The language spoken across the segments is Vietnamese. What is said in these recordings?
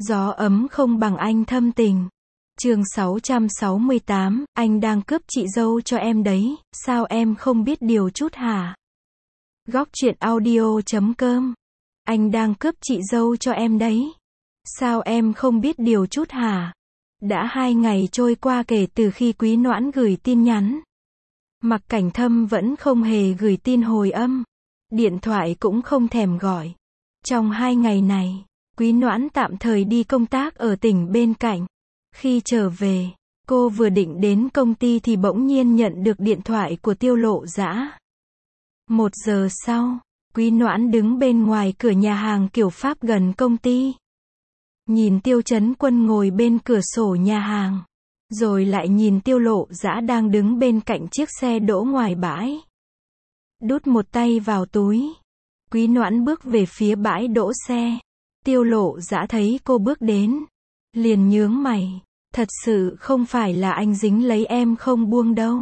Gió ấm không bằng anh thâm tình. Chương 668, anh đang cướp chị dâu cho em đấy, sao em không biết điều chút hả? Góc truyện audio.com. Anh đang cướp chị dâu cho em đấy. Sao em không biết điều chút hả? Đã 2 ngày trôi qua kể từ khi Quý Noãn gửi tin nhắn. Mặc Cảnh Thâm vẫn không hề gửi tin hồi âm. Điện thoại cũng không thèm gọi. Trong 2 ngày này, Quý Noãn tạm thời đi công tác ở tỉnh bên cạnh. Khi trở về, cô vừa định đến công ty thì bỗng nhiên nhận được điện thoại của Tiêu Lộ Dã. 1 giờ sau, Quý Noãn đứng bên ngoài cửa nhà hàng kiểu Pháp gần công ty. Nhìn Tiêu Chấn Quân ngồi bên cửa sổ nhà hàng. Rồi lại nhìn Tiêu Lộ Dã đang đứng bên cạnh chiếc xe đỗ ngoài bãi. Đút một tay vào túi. Quý Noãn bước về phía bãi đỗ xe. Tiêu Lộ Dã thấy cô bước đến. Liền nhướng mày. Thật sự không phải là anh dính lấy em không buông đâu.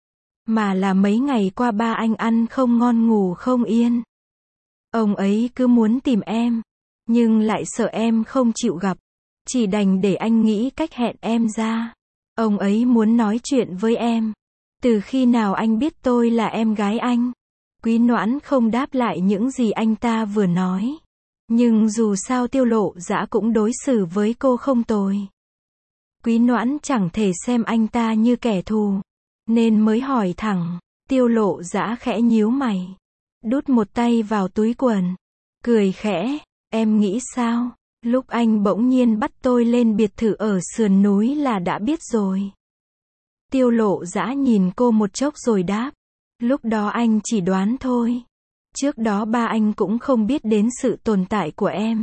Mà là mấy ngày qua ba anh ăn không ngon ngủ không yên. Ông ấy cứ muốn tìm em. Nhưng lại sợ em không chịu gặp. Chỉ đành để anh nghĩ cách hẹn em ra. Ông ấy muốn nói chuyện với em. Từ khi nào anh biết tôi là em gái anh? Quý Noãn không đáp lại những gì anh ta vừa nói. Nhưng dù sao Tiêu Lộ Dã cũng đối xử với cô không tồi. Quý Noãn chẳng thể xem anh ta như kẻ thù. Nên mới hỏi thẳng. Tiêu Lộ Dã khẽ nhíu mày. Đút một tay vào túi quần. Cười khẽ. Em nghĩ sao? Lúc anh bỗng nhiên bắt tôi lên biệt thự ở sườn núi là đã biết rồi. Tiêu Lộ Dã nhìn cô một chốc rồi đáp. Lúc đó anh chỉ đoán thôi. Trước đó ba anh cũng không biết đến sự tồn tại của em.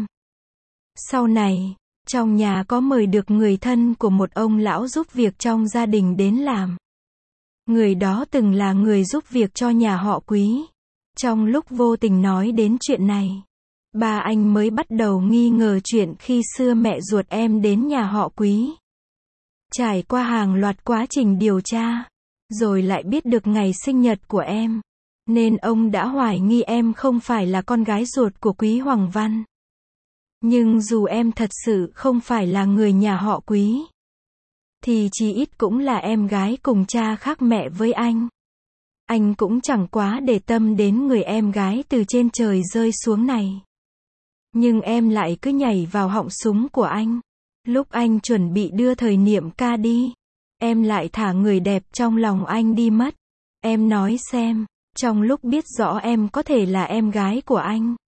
Sau này, trong nhà có mời được người thân của một ông lão giúp việc trong gia đình đến làm. Người đó từng là người giúp việc cho nhà họ Quý. Trong lúc vô tình nói đến chuyện này, ba anh mới bắt đầu nghi ngờ chuyện khi xưa mẹ ruột em đến nhà họ Quý. Trải qua hàng loạt quá trình điều tra, rồi lại biết được ngày sinh nhật của em. Nên ông đã hoài nghi em không phải là con gái ruột của Quý Hoàng Văn. Nhưng dù em thật sự không phải là người nhà họ Quý, thì chí ít cũng là em gái cùng cha khác mẹ với anh. Anh cũng chẳng quá để tâm đến người em gái từ trên trời rơi xuống này. Nhưng em lại cứ nhảy vào họng súng của anh. Lúc anh chuẩn bị đưa Thời Niệm ca đi, em lại thả người đẹp trong lòng anh đi mất. Em nói xem, trong lúc biết rõ em có thể là em gái của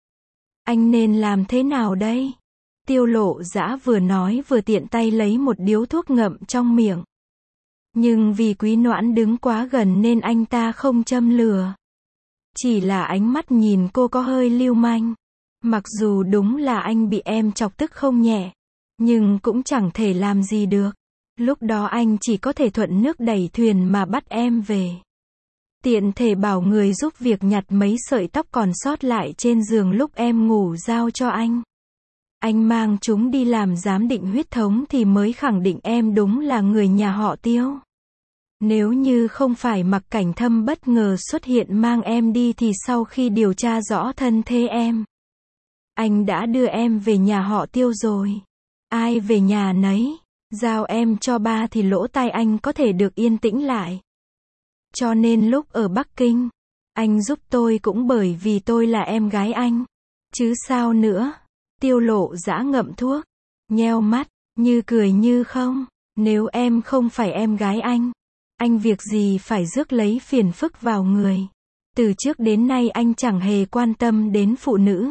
anh nên làm thế nào đây? Tiêu Lộ Dã vừa nói vừa tiện tay lấy một điếu thuốc ngậm trong miệng. Nhưng vì Quý Noãn đứng quá gần nên anh ta không châm lửa. Chỉ là ánh mắt nhìn cô có hơi lưu manh. Mặc dù đúng là anh bị em chọc tức không nhẹ, nhưng cũng chẳng thể làm gì được. Lúc đó anh chỉ có thể thuận nước đẩy thuyền mà bắt em về. Tiện thể bảo người giúp việc nhặt mấy sợi tóc còn sót lại trên giường lúc em ngủ giao cho anh. Anh mang chúng đi làm giám định huyết thống thì mới khẳng định em đúng là người nhà họ Tiêu. Nếu như không phải Mặc Cảnh Thâm bất ngờ xuất hiện mang em đi thì sau khi điều tra rõ thân thế em, anh đã đưa em về nhà họ Tiêu rồi. Ai về nhà nấy, giao em cho ba thì lỗ tai anh có thể được yên tĩnh lại. Cho nên lúc ở Bắc Kinh, anh giúp tôi cũng bởi vì tôi là em gái anh. Chứ sao nữa? Tiêu Lộ Dã ngậm thuốc, nheo mắt, như cười như không. Nếu em không phải em gái anh việc gì phải rước lấy phiền phức vào người. Từ trước đến nay anh chẳng hề quan tâm đến phụ nữ.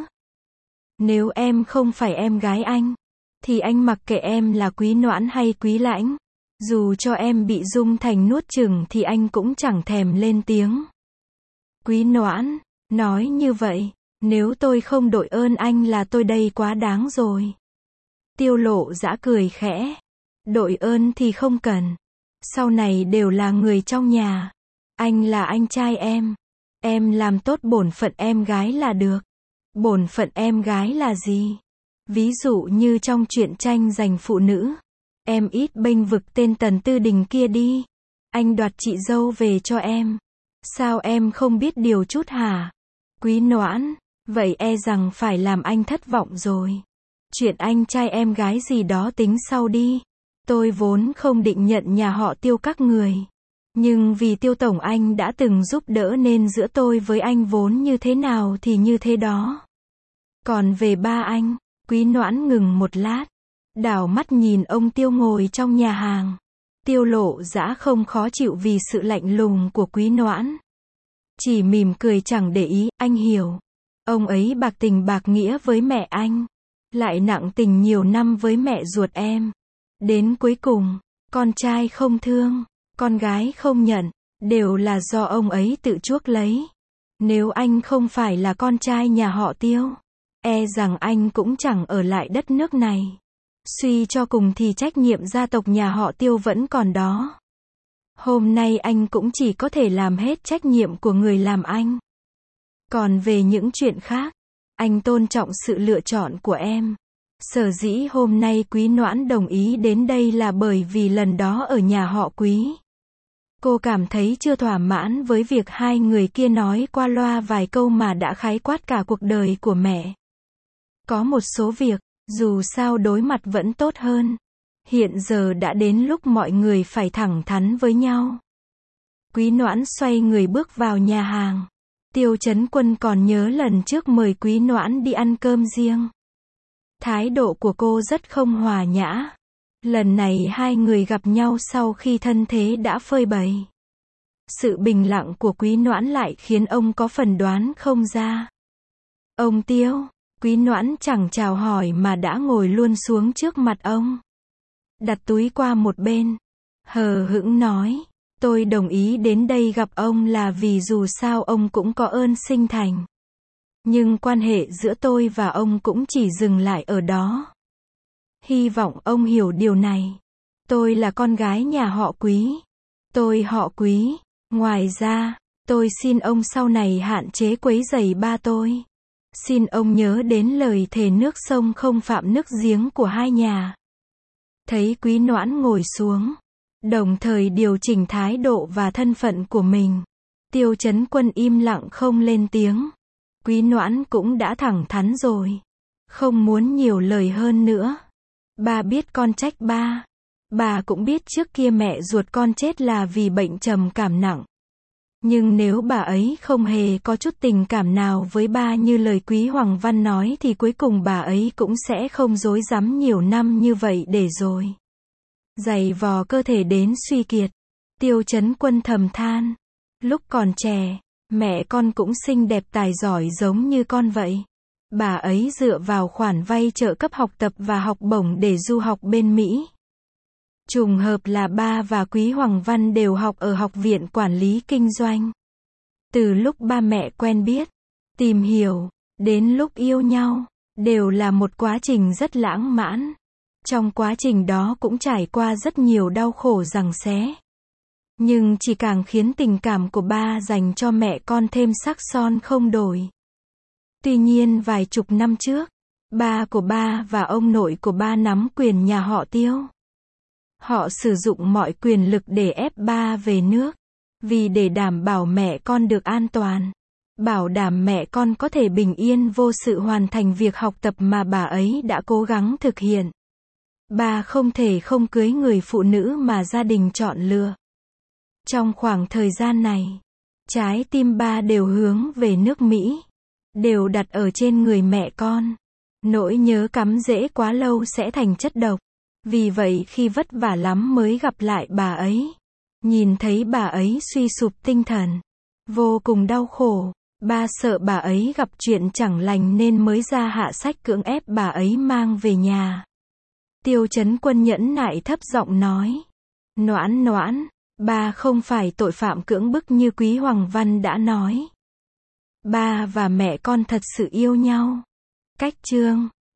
Nếu em không phải em gái anh, thì anh mặc kệ em là Quý Noãn hay Quý Lãnh. Dù cho em bị Dung Thành nuốt chửng thì anh cũng chẳng thèm lên tiếng. Quý Noãn, nói như vậy, nếu tôi không đội ơn anh là tôi đây quá đáng rồi. Tiêu Lộ Dã cười khẽ. Đội ơn thì không cần. Sau này đều là người trong nhà. Anh là anh trai em làm tốt bổn phận em gái là được. Bổn phận em gái là gì? Ví dụ như trong truyện tranh giành phụ nữ, em ít bênh vực tên Tần Tư Đình kia đi. Anh đoạt chị dâu về cho em. Sao em không biết điều chút hả? Quý Noãn, vậy e rằng phải làm anh thất vọng rồi. Chuyện anh trai em gái gì đó tính sau đi. Tôi vốn không định nhận nhà họ Tiêu các người. Nhưng vì Tiêu Tổng anh đã từng giúp đỡ nên giữa tôi với anh vốn như thế nào thì như thế đó. Còn về ba anh, Quý Noãn ngừng một lát, đảo mắt nhìn ông Tiêu ngồi trong nhà hàng. Tiêu Lộ Dã không khó chịu vì sự lạnh lùng của Quý Noãn. Chỉ mỉm cười chẳng để ý, anh hiểu. Ông ấy bạc tình bạc nghĩa với mẹ anh. Lại nặng tình nhiều năm với mẹ ruột em. Đến cuối cùng, con trai không thương, con gái không nhận, đều là do ông ấy tự chuốc lấy. Nếu anh không phải là con trai nhà họ Tiêu, e rằng anh cũng chẳng ở lại đất nước này. Suy cho cùng thì trách nhiệm gia tộc nhà họ Tiêu vẫn còn đó. Hôm nay anh cũng chỉ có thể làm hết trách nhiệm của người làm anh. Còn về những chuyện khác, anh tôn trọng sự lựa chọn của em. Sở dĩ hôm nay Quý Noãn đồng ý đến đây là bởi vì lần đó ở nhà họ Quý, cô cảm thấy chưa thỏa mãn với việc hai người kia nói qua loa vài câu mà đã khái quát cả cuộc đời của mẹ. Có một số việc, dù sao đối mặt vẫn tốt hơn. Hiện giờ đã đến lúc mọi người phải thẳng thắn với nhau. Quý Noãn xoay người bước vào nhà hàng. Tiêu Chấn Quân còn nhớ lần trước mời Quý Noãn đi ăn cơm riêng. Thái độ của cô rất không hòa nhã. Lần này hai người gặp nhau sau khi thân thế đã phơi bày. Sự bình lặng của Quý Noãn lại khiến ông có phần đoán không ra. Ông Tiêu, Quý Noãn chẳng chào hỏi mà đã ngồi luôn xuống trước mặt ông. Đặt túi qua một bên. Hờ hững nói, tôi đồng ý đến đây gặp ông là vì dù sao ông cũng có ơn sinh thành. Nhưng quan hệ giữa tôi và ông cũng chỉ dừng lại ở đó. Hy vọng ông hiểu điều này. Tôi là con gái nhà họ Quý. Tôi họ Quý. Ngoài ra, tôi xin ông sau này hạn chế quấy rầy ba tôi. Xin ông nhớ đến lời thề nước sông không phạm nước giếng của hai nhà. Thấy Quý Noãn ngồi xuống, đồng thời điều chỉnh thái độ và thân phận của mình, Tiêu Chấn Quân im lặng không lên tiếng. Quý Noãn cũng đã thẳng thắn rồi, không muốn nhiều lời hơn nữa. Ba biết con trách ba. Bà cũng biết trước kia mẹ ruột con chết là vì bệnh trầm cảm nặng. Nhưng nếu bà ấy không hề có chút tình cảm nào với ba như lời Quý Hoàng Văn nói thì cuối cùng bà ấy cũng sẽ không dối dám nhiều năm như vậy để rồi giày vò cơ thể đến suy kiệt. Tiêu Chấn Quân thầm than, lúc còn trẻ, mẹ con cũng xinh đẹp tài giỏi giống như con vậy. Bà ấy dựa vào khoản vay trợ cấp học tập và học bổng để du học bên Mỹ. Trùng hợp là ba và Quý Hoàng Văn đều học ở Học viện Quản lý Kinh doanh. Từ lúc ba mẹ quen biết, tìm hiểu, đến lúc yêu nhau, đều là một quá trình rất lãng mạn. Trong quá trình đó cũng trải qua rất nhiều đau khổ giằng xé. Nhưng chỉ càng khiến tình cảm của ba dành cho mẹ con thêm sắc son không đổi. Tuy nhiên vài chục năm trước, ba của ba và ông nội của ba nắm quyền nhà họ Tiêu. Họ sử dụng mọi quyền lực để ép ba về nước. Vì để đảm bảo mẹ con được an toàn. Bảo đảm mẹ con có thể bình yên vô sự hoàn thành việc học tập mà bà ấy đã cố gắng thực hiện. Ba không thể không cưới người phụ nữ mà gia đình chọn lựa. Trong khoảng thời gian này, trái tim ba đều hướng về nước Mỹ. Đều đặt ở trên người mẹ con. Nỗi nhớ cắm rễ quá lâu sẽ thành chất độc. Vì vậy khi vất vả lắm mới gặp lại bà ấy. Nhìn thấy bà ấy suy sụp tinh thần. Vô cùng đau khổ. Ba sợ bà ấy gặp chuyện chẳng lành nên mới ra hạ sách cưỡng ép bà ấy mang về nhà. Tiêu Chấn Quân nhẫn nại thấp giọng nói. Noãn Noãn, ba không phải tội phạm cưỡng bức như Quý Hoàng Văn đã nói. Ba và mẹ con thật sự yêu nhau. Cách chương